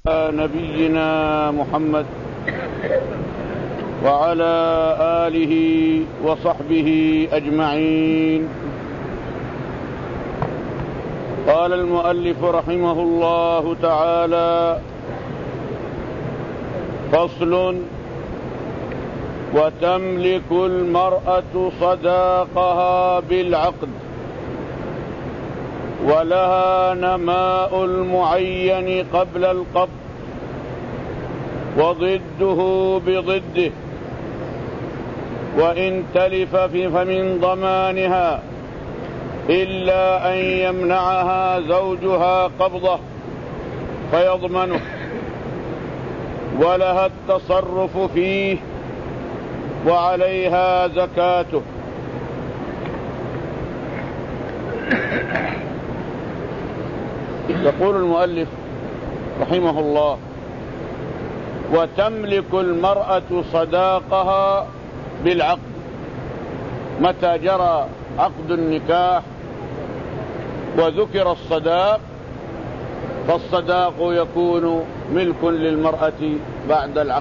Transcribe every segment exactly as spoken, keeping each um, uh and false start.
نبينا محمد وعلى آله وصحبه أجمعين. قال المؤلف رحمه الله تعالى: فصل: وتملك المرأة صداقها بالعقد، ولها نماء المعين قبل القبض، وضده بضده، وإن تلف فمن ضمانها إلا أن يمنعها زوجها قبضه فيضمنه، ولها التصرف فيه، وعليها زكاته. يقول المؤلف رحمه الله: وتملك المرأة صداقها بالعقد. متى جرى عقد النكاح وذكر الصداق، فالصداق يكون ملك للمرأة بعد العقد.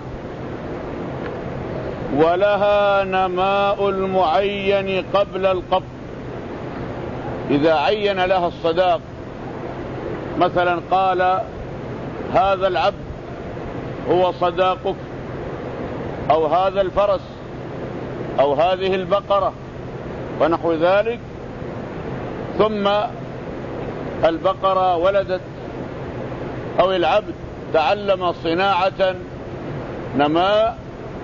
ولها نماء المعين قبل القبض. إذا عين لها الصداق، مثلا قال: هذا العبد هو صداقك، أو هذا الفرس، أو هذه البقرة، ونحو ذلك، ثم البقرة ولدت أو العبد تعلم صناعة نماء،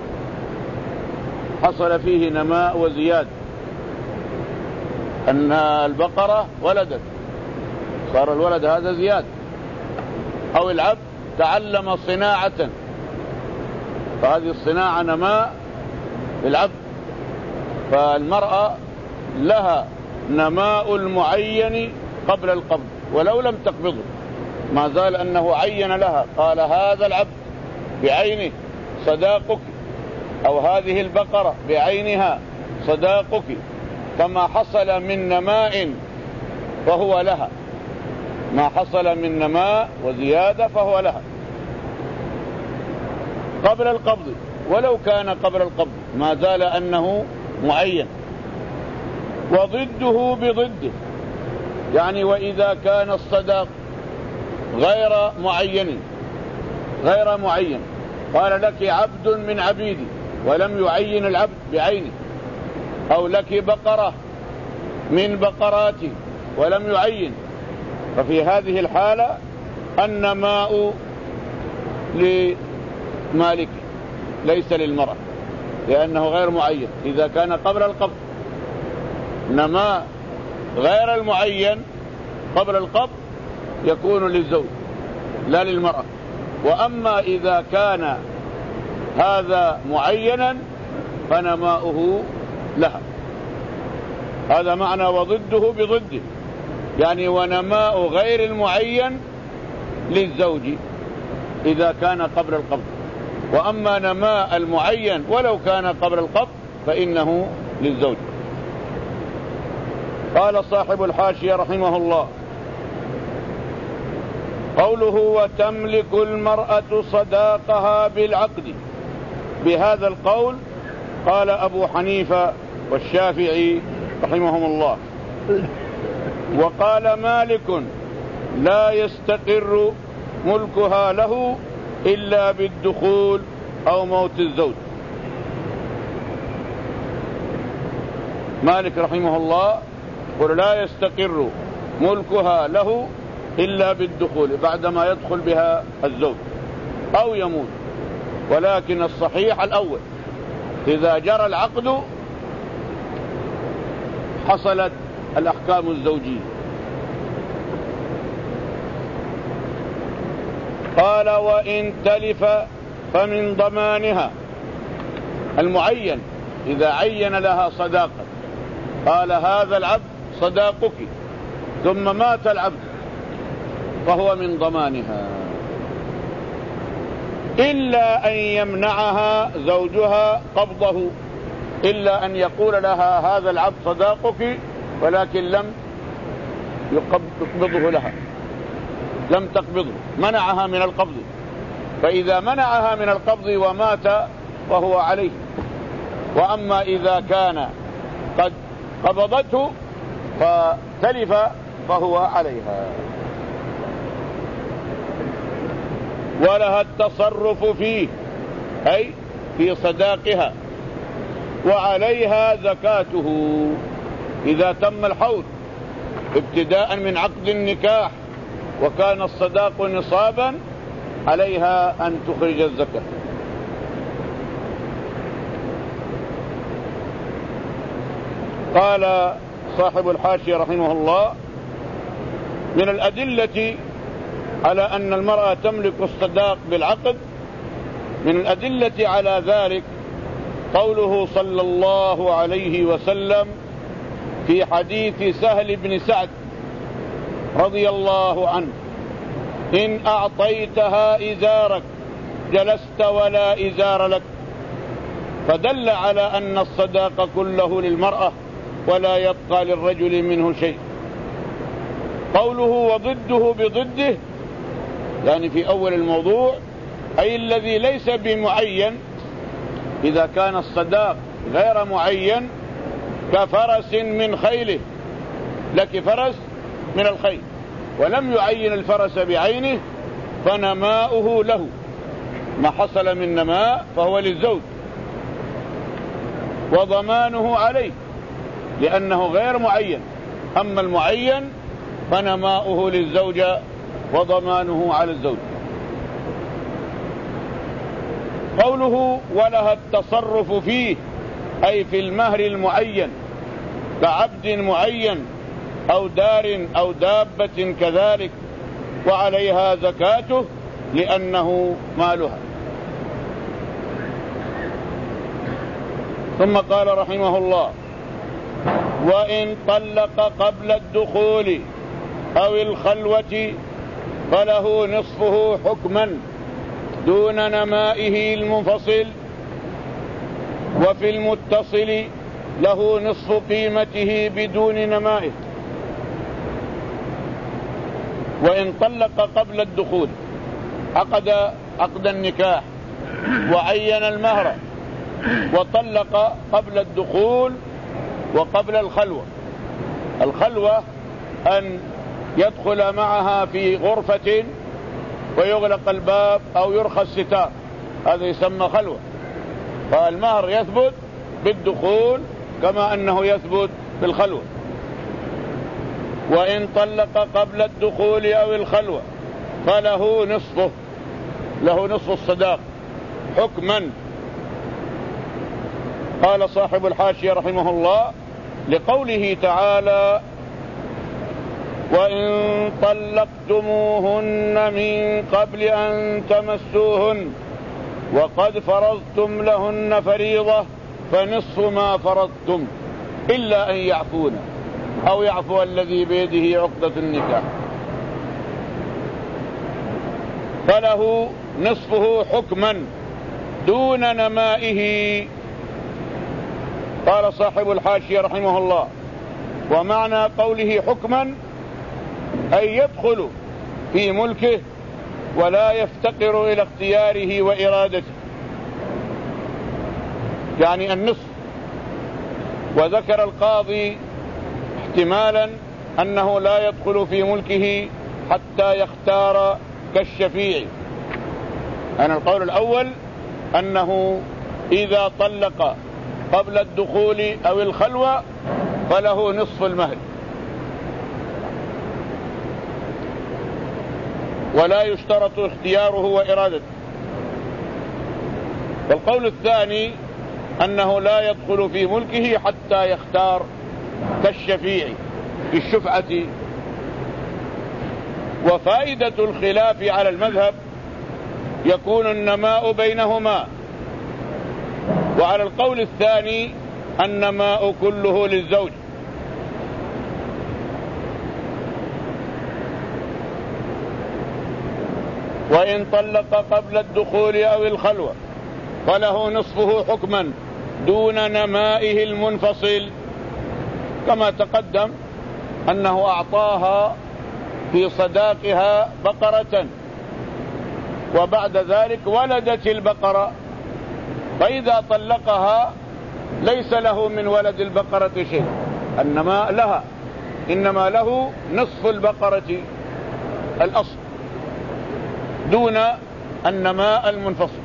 حصل فيه نماء وزياد، أن البقرة ولدت، صار الولد هذا زياد، أو العبد تعلم صناعة، فهذه الصناعة نماء العبد. فالمرأة لها نماء المعين قبل القبض ولو لم تقبضه، ما زال أنه عين لها، قال: هذا العبد بعينه صداقك، أو هذه البقرة بعينها صداقك، فما حصل من نماء فهو لها، ما حصل من نماء وزيادة فهو لها قبل القبض، ولو كان قبل القبض ما زال أنه معين. وضده بضده، يعني وإذا كان الصداق غير معين غير معين قال: لك عبد من عبيدي، ولم يعين العبد بعينه، أو لك بقرة من بقراتي ولم يعين، ففي هذه الحالة النماء لمالك ليس للمرأة، لأنه غير معين. إذا كان قبل القبض نماء غير المعين قبل القبض يكون للزوج لا للمرأة. وأما إذا كان هذا معينا فنماؤه لها. هذا معنى وضده بضده، يعني ونماء غير المعين للزوج إذا كان قبل القبض، وأما نماء المعين ولو كان قبل القبض فإنه للزوج. قال صاحب الحاشية رحمه الله: قوله وتملك المرأة صداقها بالعقد، بهذا القول قال أبو حنيفة والشافعي رحمهم الله. وقال مالك: لا يستقر ملكها له إلا بالدخول أو موت الزوج. مالك رحمه الله قال: لا يستقر ملكها له إلا بالدخول، بعدما يدخل بها الزوج أو يموت. ولكن الصحيح الأول، إذا جرى العقد حصلت الأحكام الزوجية. قال: وإن تلف فمن ضمانها. المعين إذا عين لها صداقة، قال: هذا العبد صداقك، ثم مات العبد، فهو من ضمانها، إلا أن يمنعها زوجها قبضه، إلا أن يقول لها: هذا العبد صداقك، ولكن لم يقبضه لها، لم تقبضه، منعها من القبض، فإذا منعها من القبض ومات فهو عليه. وأما إذا كان قد قبضته فتلف فهو عليها. ولها التصرف فيه أي في صداقها، وعليها زكاته إذا تم الحول ابتداء من عقد النكاح وكان الصداق نصابا عليها أن تخرج الزكاة. قال صاحب الحاشية رحمه الله: من الأدلة على أن المرأة تملك الصداق بالعقد، من الأدلة على ذلك قوله صلى الله عليه وسلم في حديث سهل بن سعد رضي الله عنه: إن أعطيتها إزارك جلست ولا إزار لك، فدل على أن الصداق كله للمرأة ولا يبقى للرجل منه شيء. قوله وضده بضده يعني في أول الموضوع أي الذي ليس بمعين. إذا كان الصداق غير معين كفرس من خيله، لك فرس من الخيل ولم يعين الفرس بعينه فنماؤه له، ما حصل من نماء فهو للزوج، وضمانه عليه لأنه غير معين. أما المعين فنماؤه للزوجة وضمانه على الزوج. قوله ولها التصرف فيه أي في المهر المعين كعبد معين أو دار أو دابة كذلك، وعليها زكاته لأنه مالها. ثم قال رحمه الله: وإن طلق قبل الدخول أو الخلوة فله نصفه حكما دون نمائه المنفصل، وفي المتصل له نصف قيمته بدون نمائه. وإن طلق قبل الدخول، عقد عقد النكاح وعين المهر وطلق قبل الدخول وقبل الخلوة. الخلوة أن يدخل معها في غرفة ويغلق الباب أو يرخى الستار، هذا يسمى خلوة. فالمهر يثبت بالدخول كما أنه يثبت بالخلوة. وإن طلق قبل الدخول أو الخلوة فله نصفه، له نصف الصداق حكما. قال صاحب الحاشية رحمه الله: لقوله تعالى: وإن طلقتموهن من قبل أن تمسوهن وقد فرضتم لهن فريضة فنصف ما فرضتم إلا أن يعفون أو يعفو الذي بيده عقدة النكاح، فله نصفه حكما دون نمائه. قال صاحب الحاشية رحمه الله: ومعنى قوله حكما أي يدخل في ملكه ولا يفتقر إلى اختياره وإرادته، يعني النصف. وذكر القاضي احتمالا أنه لا يدخل في ملكه حتى يختار كالشفيع. أنا القول الأول أنه إذا طلق قبل الدخول أو الخلوة فله نصف المهر ولا يشترط اختياره وإرادته. والقول الثاني أنه لا يدخل في ملكه حتى يختار كالشفيع في الشفعة. وفائدة الخلاف على المذهب يكون النماء بينهما، وعلى القول الثاني النماء كله للزوج. وإن طلق قبل الدخول أو الخلوة فله نصفه حكما دون نمائه المنفصل، كما تقدم أنه أعطاها في صداقها بقرة وبعد ذلك ولدت البقرة، فإذا طلقها ليس له من ولد البقرة شيء، إنما لها إنما له نصف البقرة الأصل دون النماء المنفصل.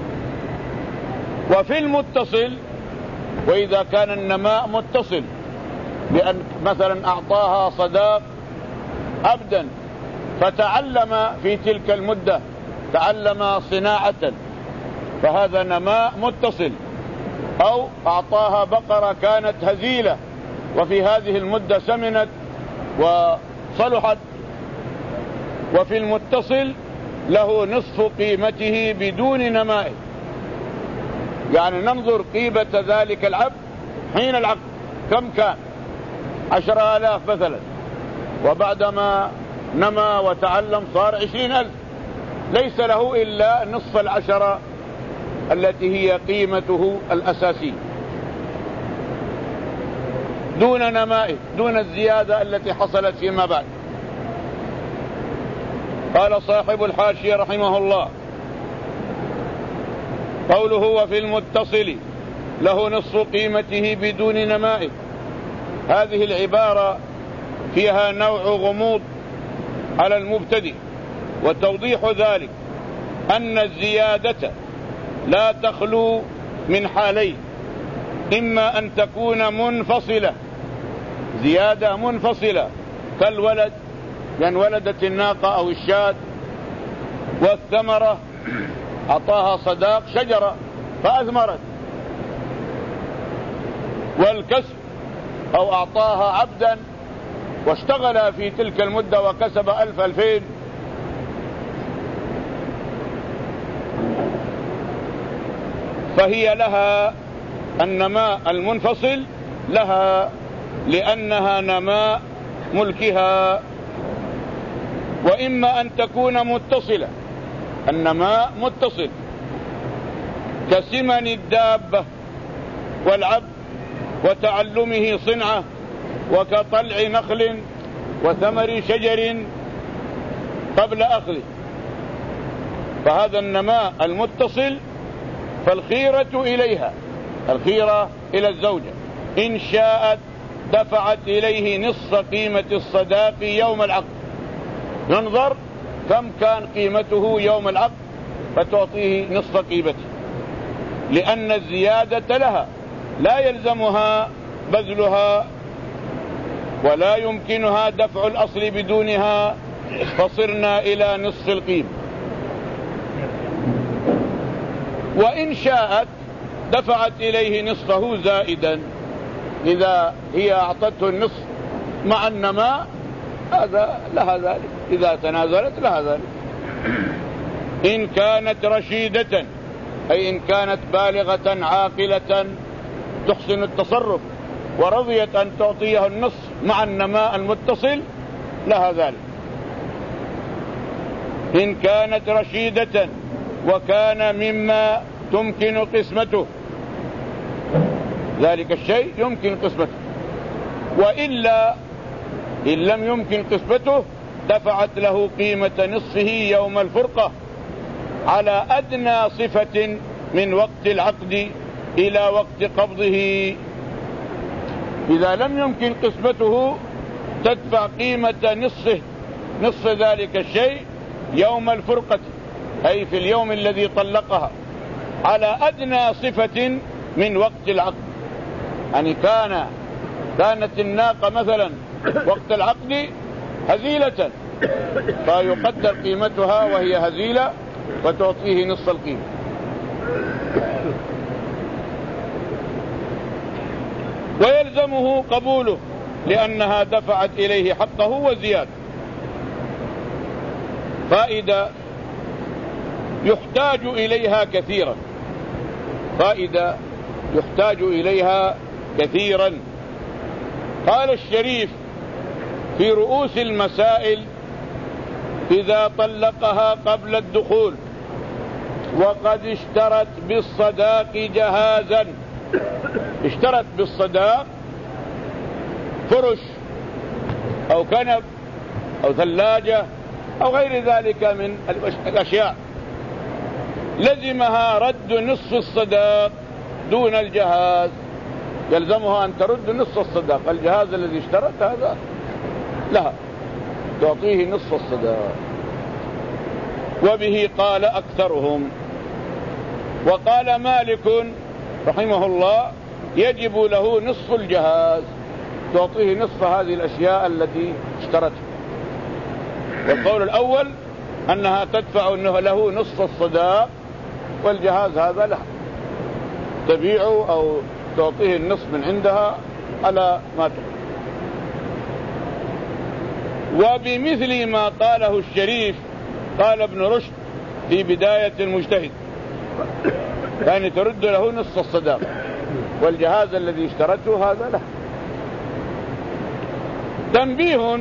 وفي المتصل، وإذا كان النماء متصل بأن مثلا أعطاها صداق عبدا فتعلم في تلك المدة، تعلم صناعة، فهذا نماء متصل. أو أعطاها بقرة كانت هزيلة وفي هذه المدة سمنت وصلحت، وفي المتصل له نصف قيمته بدون نماء. يعني ننظر قيمة ذلك العبد حين العقد كم كان، عشر آلاف مثلا، وبعدما نما وتعلم صار عشرين ألف، ليس له إلا نصف العشرة التي هي قيمته الأساسية دون نمائه، دون الزيادة التي حصلت فيما بعد. قال صاحب الحاشية رحمه الله: قوله وفي المتصل له نصف قيمته بدون نمائه، هذه العبارة فيها نوع غموض على المبتدئ، وتوضيح ذلك أن الزيادة لا تخلو من حالين: إما أن تكون منفصلة، زيادة منفصلة كالولد، يعني ولدت الناقة أو الشاة، والثمرة أعطاها صداق شجرة فأثمرت، والكسب أو أعطاها عبدا واشتغل في تلك المدة وكسب ألف ألفين، فهي لها النماء المنفصل لها لأنها نماء ملكها. وإما أن تكون متصلة، النماء متصل كسمن الدابة والعبد وتعلمه صنعة، وكطلع نخل وثمر شجر قبل أخذه، فهذا النماء المتصل. فالخيرة إليها، الخيرة إلى الزوجة، إن شاءت دفعت إليه نصف قيمة الصداق يوم العقد، ينظر كم كان قيمته يوم العقد فتعطيه نصف قيمته، لأن الزيادة لها لا يلزمها بذلها ولا يمكنها دفع الأصل بدونها، فصرنا إلى نصف القيمة. وإن شاءت دفعت إليه نصفه زائدا، إذا هي أعطته النصف مع النماء هذا لها ذلك، إذا تنازلت لها ذلك. إن كانت رشيدة، أي إن كانت بالغة عاقلة تحسن التصرف ورضيت أن تعطيه النصف مع النماء المتصل لها ذلك. إن كانت رشيدة وكان مما تمكن قسمته، ذلك الشيء يمكن قسمته، وإلا إن لم يمكن قسمته دفعت له قيمة نصفه يوم الفرقة على أدنى صفة من وقت العقد إلى وقت قبضه. إذا لم يمكن قسمته تدفع قيمة نصفه، نصف ذلك الشيء يوم الفرقة، أي في اليوم الذي طلقها، على أدنى صفة من وقت العقد. يعني كان كانت الناقة مثلا وقت العقد هزيلة، فيقدر قيمتها وهي هزيلة وتعطيه نصف القيمة. ويلزمه قبوله لأنها دفعت إليه حقه وزيادة. فائدة يحتاج إليها كثيرا، فائدة يحتاج إليها كثيرا. قال الشريف في رؤوس المسائل: إذا طلقها قبل الدخول وقد اشترت بالصداق جهازا، اشترت بالصداق فرش أو كنب أو ثلاجة أو غير ذلك من الأشياء، لزمها رد نصف الصداق دون الجهاز، يلزمها أن ترد نصف الصداق. الجهاز الذي اشترت هذا لها، تعطيه نصف الصداق. وبه قال أكثرهم. وقال مالك رحمه الله يجب له نصف الجهاز، تعطيه نصف هذه الأشياء التي اشترتها. والقول الأول أنها تدفع له نصف الصداق، والجهاز هذا لها، تبيعه أو تعطيه النصف من عندها على ما تقول. وبمثل ما قاله الشريف قال ابن رشد في بداية المجتهد، يعني ترد له نصف الصداق، والجهاز الذي اشترته هذا له. تنبيه: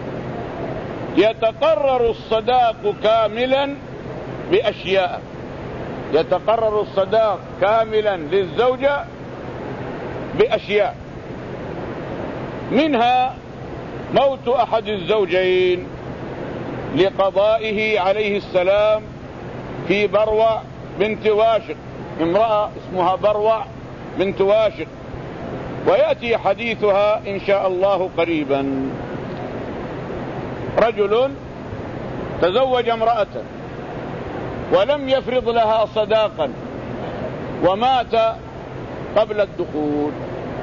يتقرر الصداق كاملا بأشياء. يتقرر الصداق كاملا للزوجة بأشياء، منها موت أحد الزوجين لقضائه عليه السلام في بروع بنت واشق، امرأة اسمها بروع بنت واشق، ويأتي حديثها إن شاء الله قريبا. رجل تزوج امرأة ولم يفرض لها صداقا ومات قبل الدخول.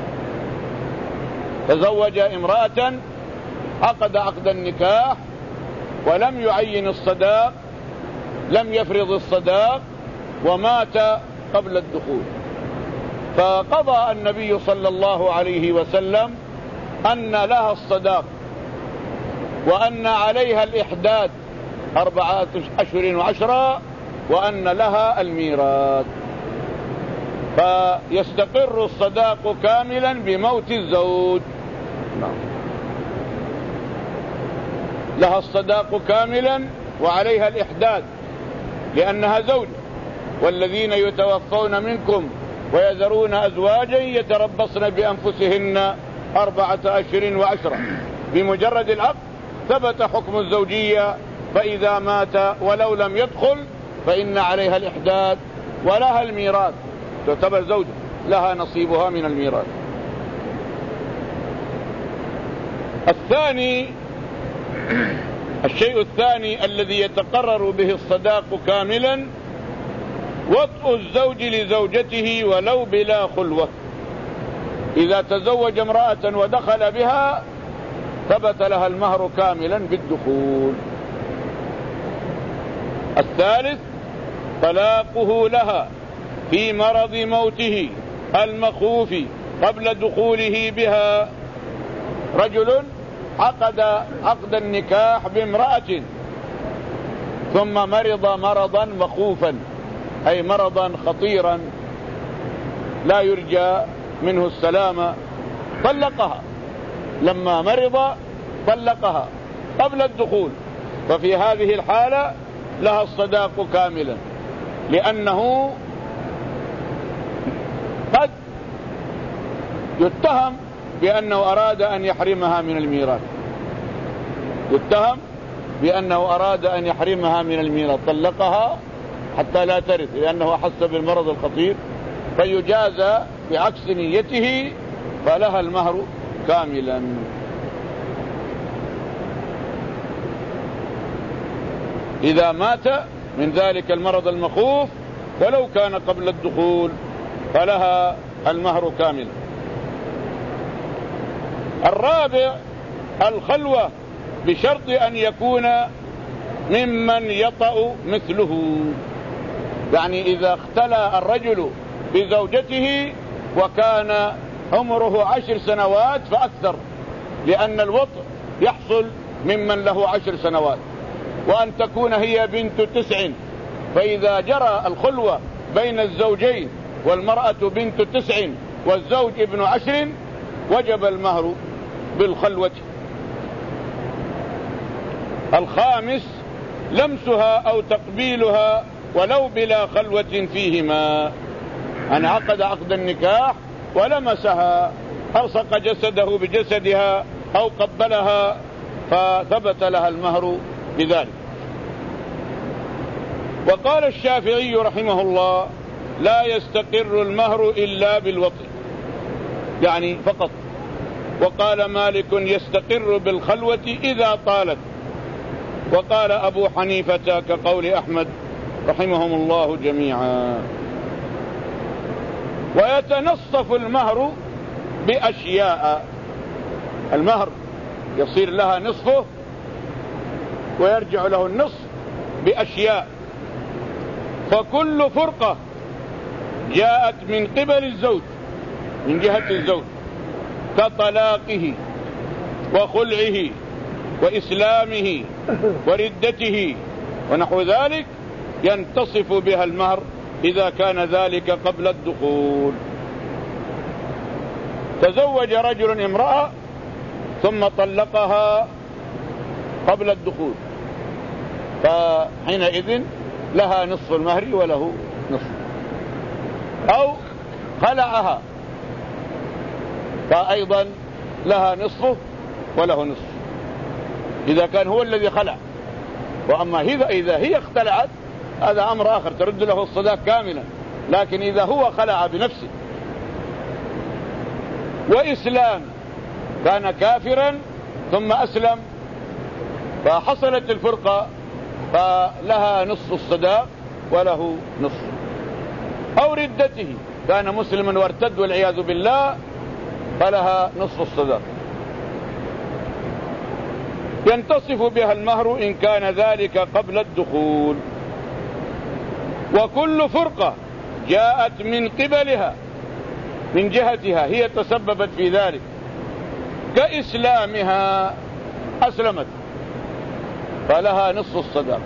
تزوج امرأة، عقد عقد النكاح ولم يعين الصداق، لم يفرض الصداق، ومات قبل الدخول. فقضى النبي صلى الله عليه وسلم أن لها الصداق، وأن عليها الإحداد أربعة أشهر وعشرة، وأن لها الميراث. فيستقر الصداق كاملا بموت الزوج. لها الصداق كاملا وعليها الإحداد لأنها زوجة. والذين يتوفون منكم ويذرون أزواجا يتربصن بأنفسهن أربعة أشهر وعشرة. بمجرد العقد ثبت حكم الزوجية، فإذا مات ولو لم يدخل فإن عليها الإحداد ولها الميراث، تعتبر زوجة لها نصيبها من الميراث. الثاني، الشيء الثاني الذي يتقرر به الصداق كاملا وطء الزوج لزوجته ولو بلا خلوة. إذا تزوج امرأة ودخل بها ثبت لها المهر كاملا بالدخول. الثالث طلاقه لها في مرض موته المخوف قبل دخوله بها. رجل عقد عقد النكاح بامرأة ثم مرض مرضا مخوفا، أي مرضا خطيرا لا يرجى منه السلامة، طلقها. لما مرض طلقها قبل الدخول، ففي هذه الحالة لها الصداق كاملا، لأنه قد يتهم بأنه أراد أن يحرمها من الميراث، يتهم بأنه أراد أن يحرمها من الميراث، طلقها حتى لا ترث لأنه أحس بالمرض الخطير، فيجازى بعكس نيته، فلها المهر كاملا. إذا مات من ذلك المرض المخوف ولو كان قبل الدخول فلها المهر كاملا. الرابع الخلوة بشرط أن يكون ممن يطأ مثله، يعني إذا اختلى الرجل بزوجته وكان عمره عشر سنوات فأكثر، لأن الوطء يحصل ممن له عشر سنوات، وأن تكون هي بنت تسع، فإذا جرى الخلوة بين الزوجين والمرأة بنت تسع والزوج ابن عشر وجب المهر بالخلوة. الخامس لمسها أو تقبيلها ولو بلا خلوة فيهما، أن عقد عقد النكاح ولمسها، ألصق جسده بجسدها أو قبلها، فثبت لها المهر بذلك. وقال الشافعي رحمه الله لا يستقر المهر إلا بالوطء، يعني فقط. وقال مالك يستقر بالخلوة إذا طالت. وقال أبو حنيفة كقول أحمد رحمهم الله جميعا. ويتنصف المهر بأشياء، المهر يصير لها نصفه ويرجع له النصف بأشياء. فكل فرقة جاءت من قبل الزوج، من جهة الزوج، كطلاقه وخلعه وإسلامه وردته ونحو ذلك، ينتصف بها المهر إذا كان ذلك قبل الدخول. تزوج رجل امرأة ثم طلقها قبل الدخول، فحينئذ لها نصف المهر وله نصف. أو خلعها فأيضا لها نصفه وله نصف إذا كان هو الذي خلع. وأما إذا هي اختلعت هذا أمر آخر، ترد له الصداق كاملا. لكن إذا هو خلع بنفسه. وإسلام، كان كافرا ثم أسلم فحصلت الفرقة فلها نصف الصداق وله نصف. أو ردته، كان مسلما وارتد والعياذ بالله فلها نصف الصداق. ينتصف بها المهر إن كان ذلك قبل الدخول. وكل فرقة جاءت من قبلها من جهتها هي تسببت في ذلك، كإسلامها، أسلمت فلها نصف الصداق،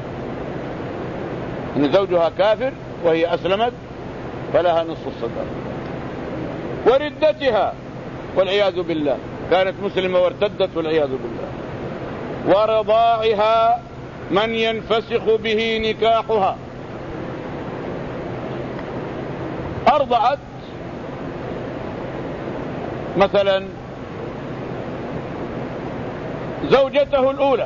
إن زوجها كافر وهي أسلمت فلها نصف الصداق. وردتها والعياذ بالله، كانت مسلمة وارتدت والعياذ بالله. ورضاعها من ينفسخ به نكاحها، أرضعت مثلا زوجته الأولى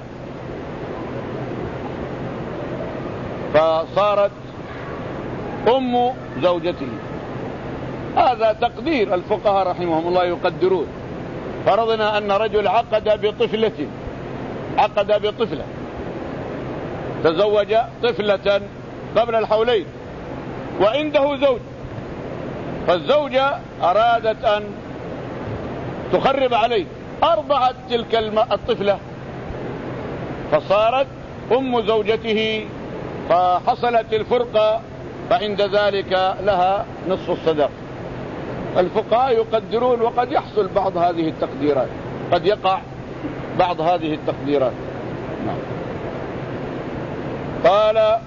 فصارت أم زوجته، هذا تقدير الفقهاء رحمهم الله يقدرون. فرضنا أن رجل عقد بطفلة عقد بطفلة تزوج طفلة قبل الحولين وعنده زوج، فالزوجة أرادت أن تخرب عليه، أرضعت تلك الطفلة فصارت أم زوجته، فحصلت الفرقة، فعند ذلك لها نصف الصداق. الفقهاء يقدرون، وقد يحصل بعض هذه التقديرات، قد يقع بعض هذه التقديرات. نعم. قال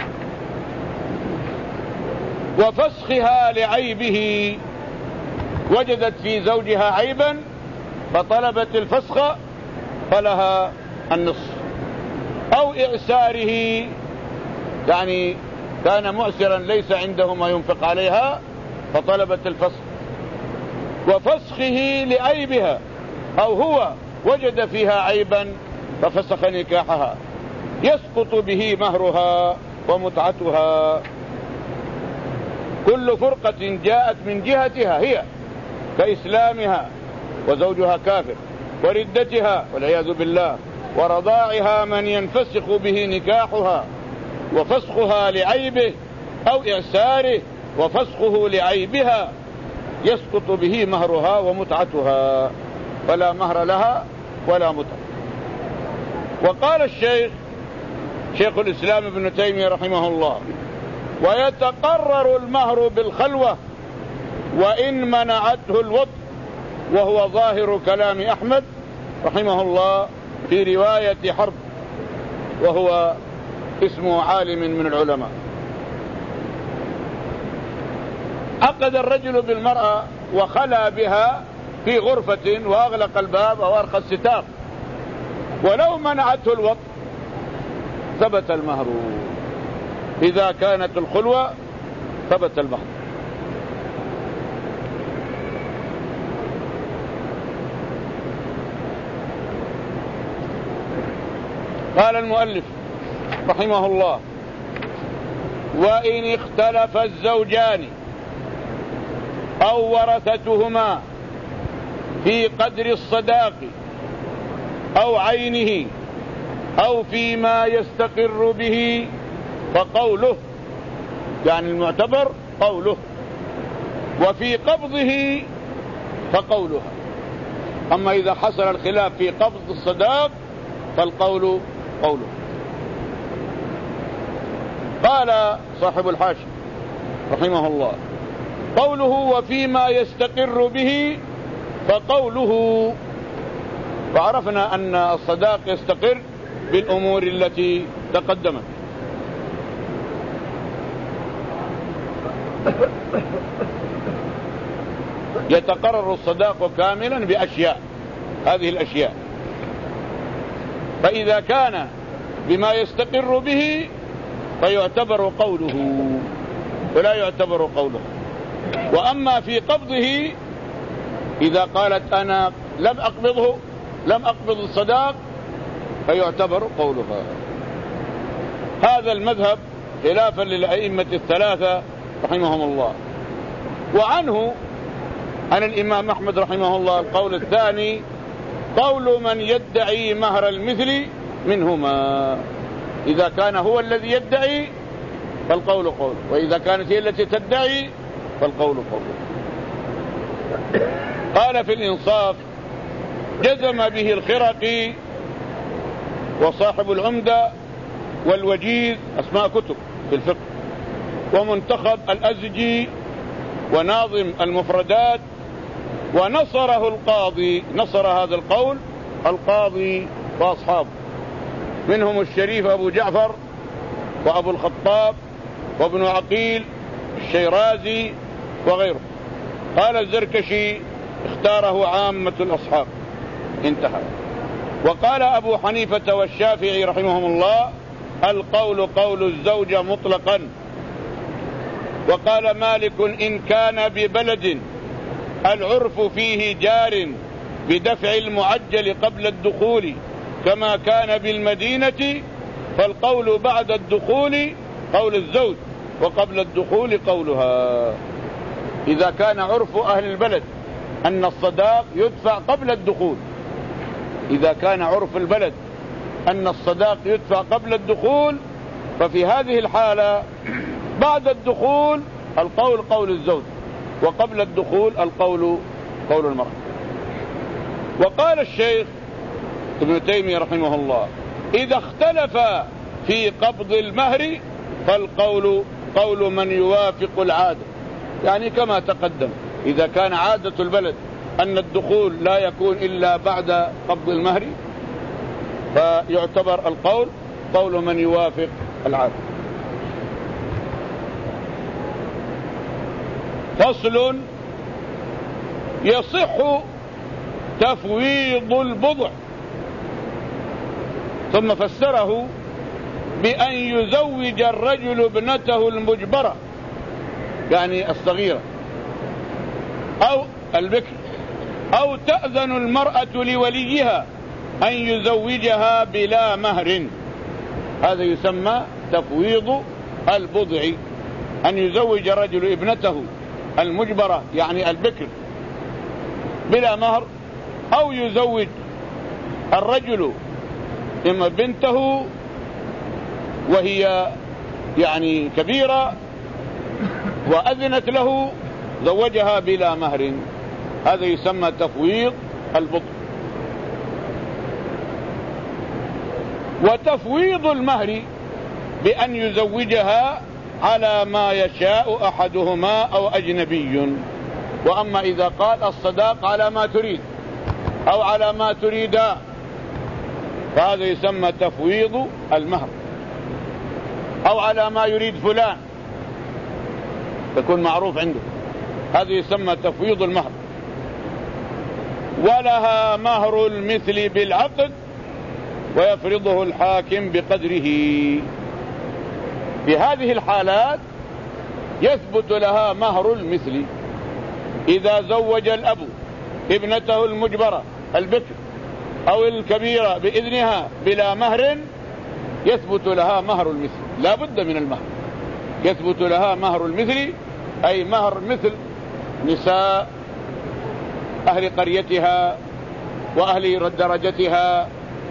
وفسخها لعيبه، وجدت في زوجها عيبا فطلبت الفسخ فلها النصف. أو إعساره، يعني كان معسرا ليس عنده ما ينفق عليها فطلبت الفسخ. وفسخه لعيبها، أو هو وجد فيها عيبا ففسخ نكاحها، يسقط به مهرها ومتعتها. كل فرقة جاءت من جهتها هي، كإسلامها وزوجها كافر، وردتها والعياذ بالله، ورضاعها من ينفسخ به نكاحها، وفسخها لعيبه أو إعساره، وفسخه لعيبها يسقط به مهرها ومتعتها، فلا مهر لها ولا متعة. وقال الشيخ شيخ الإسلام ابن تيمية رحمه الله ويتقرر المهر بالخلوة وإن منعته الوطء، وهو ظاهر كلام أحمد رحمه الله في رواية حرب، وهو اسمه عالم من العلماء. عقد الرجل بالمرأة وخلى بها في غرفة وأغلق الباب وأرخى الستار، ولو منعته الوطء ثبت المهر. إذا كانت الخلوة ثبت المهر. قال المؤلف رحمه الله وإن اختلف الزوجان أو ورثتهما في قدر الصداق أو عينه أو فيما يستقر به فقوله، يعني المعتبر قوله، وفي قبضه فقولها. أما إذا حصل الخلاف في قبض الصداق فالقول قوله. قال صاحب الحاشي رحمه الله: قوله وفيما يستقر به فقوله. فعرفنا أن الصداق يستقر بالأمور التي تقدمت. يتقرر الصداق كاملا بأشياء، هذه الأشياء، فإذا كان بما يستقر به فيعتبر قوله ولا يعتبر قوله. وأما في قبضه إذا قالت أنا لم أقبضه لم أقبض الصداق فيعتبر قولها. هذا المذهب خلافا للأئمة الثلاثة رحمهم الله. وعنه عن الإمام أحمد رحمه الله القول الثاني: قول من يدعي مهر المثل منهما. إذا كان هو الذي يدعي فالقول قول، وإذا كانت هي التي تدعي فالقول قول. قال في الإنصاف: جزم به الخرقي وصاحب العمدة والوجيز، أسماء كتب في الفقه، ومنتخب الأزجي وناظم المفردات، ونصره القاضي. نصر هذا القول القاضي وأصحابه، منهم الشريف أبو جعفر وأبو الخطاب وابن عقيل الشيرازي وغيره. قال الزركشي: اختاره عامة الأصحاب. انتهى. وقال أبو حنيفة والشافعي رحمهم الله: القول قول الزوجة مطلقا. وقال مالك: إن كان ببلد العرف فيه جار بدفع المعجل قبل الدخول كما كان بالمدينة فالقول بعد الدخول قول الزوج، وقبل الدخول قولها. إذا كان عرف أهل البلد أن الصداق يدفع قبل الدخول، إذا كان عرف البلد أن الصداق يدفع قبل الدخول، ففي هذه الحالة بعد الدخول القول قول الزوج، وقبل الدخول القول قول المرأة. وقال الشيخ ابن تيمية رحمه الله: إذا اختلف في قبض المهر فالقول قول من يوافق العادة. يعني كما تقدم، إذا كان عادة البلد أن الدخول لا يكون إلا بعد قبض المهر فيعتبر القول قول من يوافق العادة. فصل: يصح تفويض البضع. ثم فسره بأن يزوج الرجل ابنته المجبرة، يعني الصغيرة أو البكر، أو تأذن المرأة لوليها أن يزوجها بلا مهر. هذا يسمى تفويض البضع، أن يزوج الرجل ابنته المجبرة يعني البكر بلا مهر، أو يزوج الرجل إما بنته وهي يعني كبيرة وأذنت له زوجها بلا مهر. هذا يسمى تفويض البضع. وتفويض المهر بأن يزوجها على ما يشاء أحدهما أو أجنبي. وأما إذا قال الصداق على ما تريد أو على ما تريدا فهذا يسمى تفويض المهر، أو على ما يريد فلان يكون معروف عنده، هذا يسمى تفويض المهر. ولها مهر المثل بالعقد ويفرضه الحاكم بقدره. في هذه الحالات يثبت لها مهر المثل. إذا زوج الأب ابنته المجبرة البكر أو الكبيرة بإذنها بلا مهر يثبت لها مهر المثل، لا بد من المهر. يثبت لها مهر المثل، أي مهر مثل نساء أهل قريتها وأهل درجتها.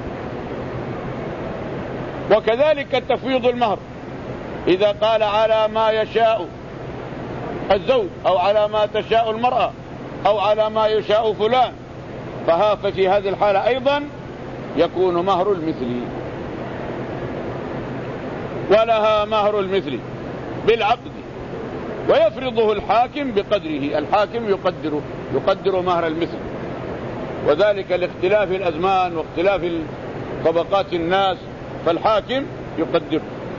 وكذلك التفويض المهر إذا قال على ما يشاء الزوج أو على ما تشاء المرأة أو على ما يشاء فلان، فها ففي هذه الحالة أيضا يكون مهر المثل. ولها مهر المثل بالعقد ويفرضه الحاكم بقدره، الحاكم يقدر يقدر مهر المثل، وذلك لاختلاف الأزمان واختلاف طبقات الناس، فالحاكم يقدر.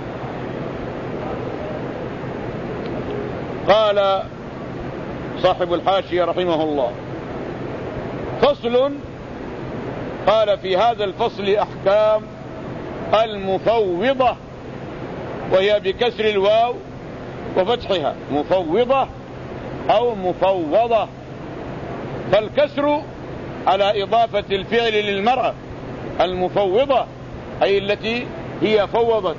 قال صاحب الحاشية رحمه الله: فصل. قال: في هذا الفصل أحكام المفوضة، وهي بكسر الواو وفتحها، مفوضة أو مفوضة. فالكسر على إضافة الفعل للمرأة المفوضة، أي التي هي فوضت،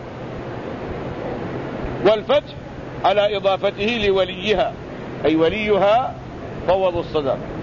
والفتح على إضافته لوليها، أي وليها فوض الصداق.